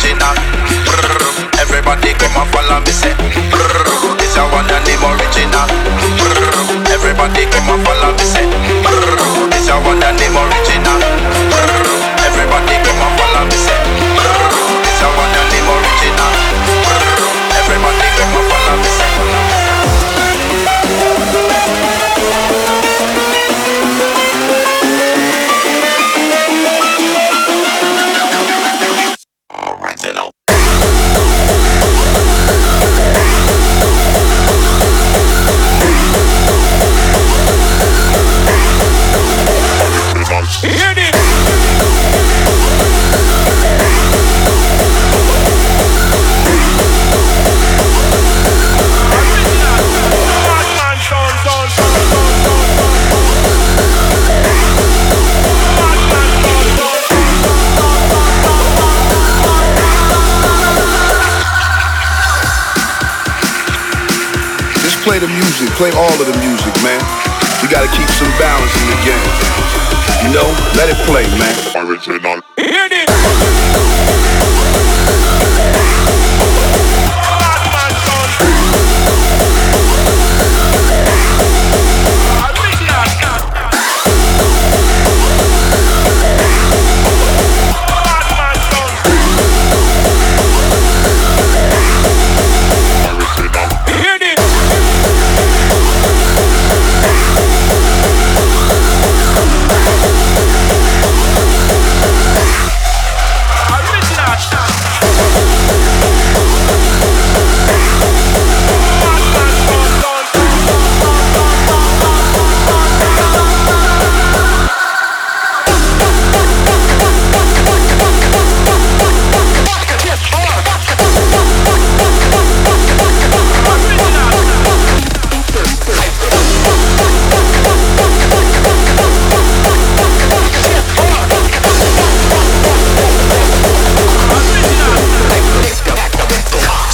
original. Everybody come and follow me say, this a one and name original. Everybody come and follow me say, this a one and name original. Everybody come and follow me say, this a one and name original. Everybody come and follow me say. Original. Hear this. Just play the music, play all of the music, man. We gotta keep some balance in the game. You know, let it play, man. Original. Hear this.